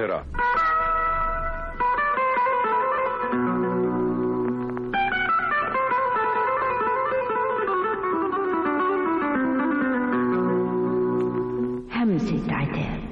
القاهرة. همسة عتاب.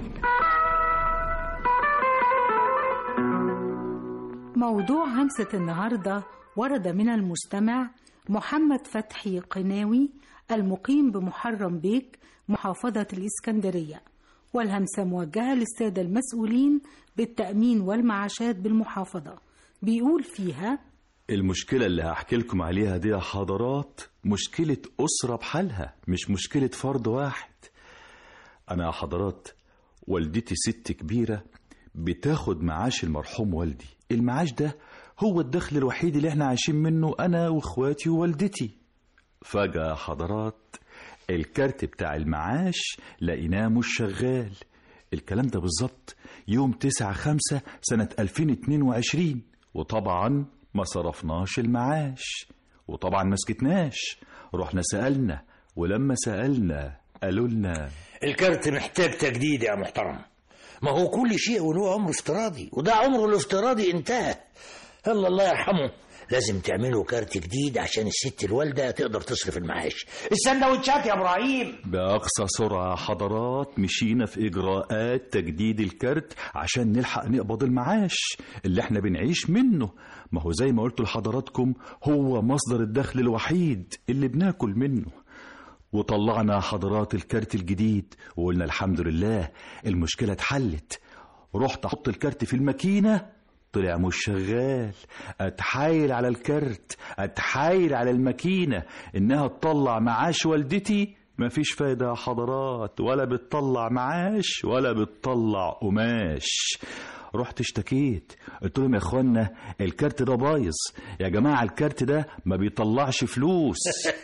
موضوع همسة النهاردة ورد من المستمع محمد فتحي قناوي المقيم بمحرم بيك محافظة الإسكندرية، والهمسة موجهة للسادة المسؤولين بالتأمين والمعاشات بالمحافظة. بيقول فيها: المشكلة اللي هحكي لكم عليها دي يا حضرات مشكلة أسرة بحالها، مش مشكلة فرد واحد. أنا يا حضرات والدتي ست كبيرة بتاخد معاش المرحوم والدي. المعاش ده هو الدخل الوحيد اللي احنا عايشين منه أنا وإخواتي ووالدتي. فجأة يا حضرات الكارت بتاع المعاش لقيناه مش شغال. الكلام ده بالظبط يوم 9/5 سنة 2022، وطبعا ما صرفناش المعاش، وطبعا ما سكتناش، رحنا سألنا، ولما سألنا قالوا لنا الكارت محتاج تجديد يا محترم. ما هو كل شيء وله عمر افتراضي، وده عمره الافتراضي انتهى. يلا الله يرحمه، لازم تعملوا كارت جديد عشان الست الوالدة تقدر تصرف المعاش. السندوتشات يا ابراهيم. بأقصى سرعة حضرات مشينا في إجراءات تجديد الكارت عشان نلحق نقبض المعاش اللي احنا بنعيش منه. ما هو زي ما قلت لحضراتكم هو مصدر الدخل الوحيد اللي بناكل منه. وطلعنا حضرات الكارت الجديد وقلنا الحمد لله المشكلة اتحلت. رحت احط الكارت في الماكينة طلع مش شغال. اتحايل على الكارت، اتحايل على الماكينة انها تطلع معاش والدتي، مفيش فايدة يا حضرات، ولا بتطلع معاش ولا بتطلع قماش. رحت اشتكيت، قلت لهم يا اخوانا الكارت ده بايظ يا جماعة، الكارت ده ما بيطلعش فلوس.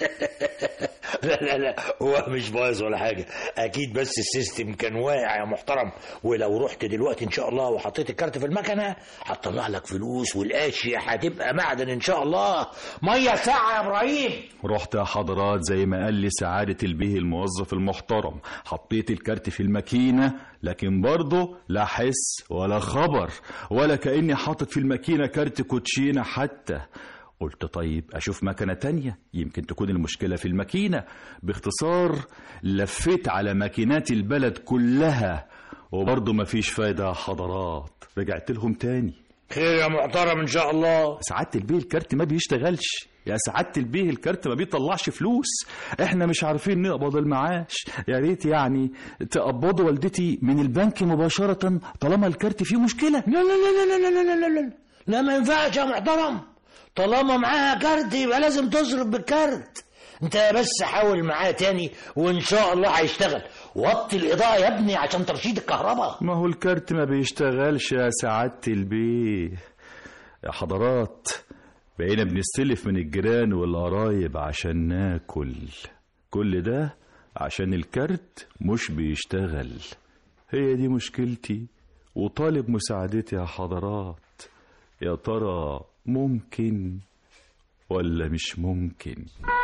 لا هو مش بايظ ولا حاجة، أكيد بس السيستم كان واقع يا محترم. ولو رحت دلوقتي إن شاء الله وحطيت الكارت في المكنة هتطلع لك فلوس، والأشياء هتبقى معدن إن شاء الله. مية ساعة يا إبراهيم. رحت يا حضرات زي ما قال لي سعادة البيه الموظف المحترم، حطيت الكارت في الماكينة، لكن برضه لا حس ولا خبر، ولا كأني حاطط في الماكينة كارت كوتشينة حتى. قلت طيب أشوف مكنة تانية يمكن تكون المشكلة في الماكينة. باختصار لفيت على ماكينات البلد كلها وبرضه مفيش فايدة يا حضرات. رجعت لهم تاني. خير يا محترم إن شاء الله. سعادة البيه الكارت ما بيشتغلش يا سعادة البيه، الكارت ما بيطلعش فلوس، احنا مش عارفين نقبض المعاش. يا ريت يعني تقبضوا والدتي من البنك مباشرة طالما الكارت فيه مشكلة. لا لا لا لا لا لا لا لا لا ما ينفعش يا محترم، طالما معاها كارت يبقى لازم تصرف بالكارت. انت بس حاول معاه تاني وان شاء الله هيشتغل. وطي الاضاءة يا ابني عشان ترشيد الكهرباء. ما هو الكارت ما بيشتغلش يا سعادة البيه. يا حضرات بقينا بنستلف من الجيران والقرايب عشان ناكل، كل ده عشان الكارت مش بيشتغل. هي دي مشكلتي وطالب مساعدتي يا حضرات. يا ترى ممكن ولا مش ممكن؟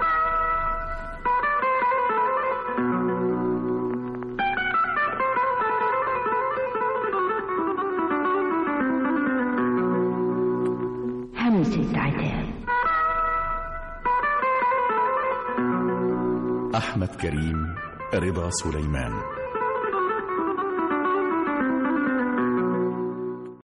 همسة عتاب. أحمد كريم، رضا سليمان.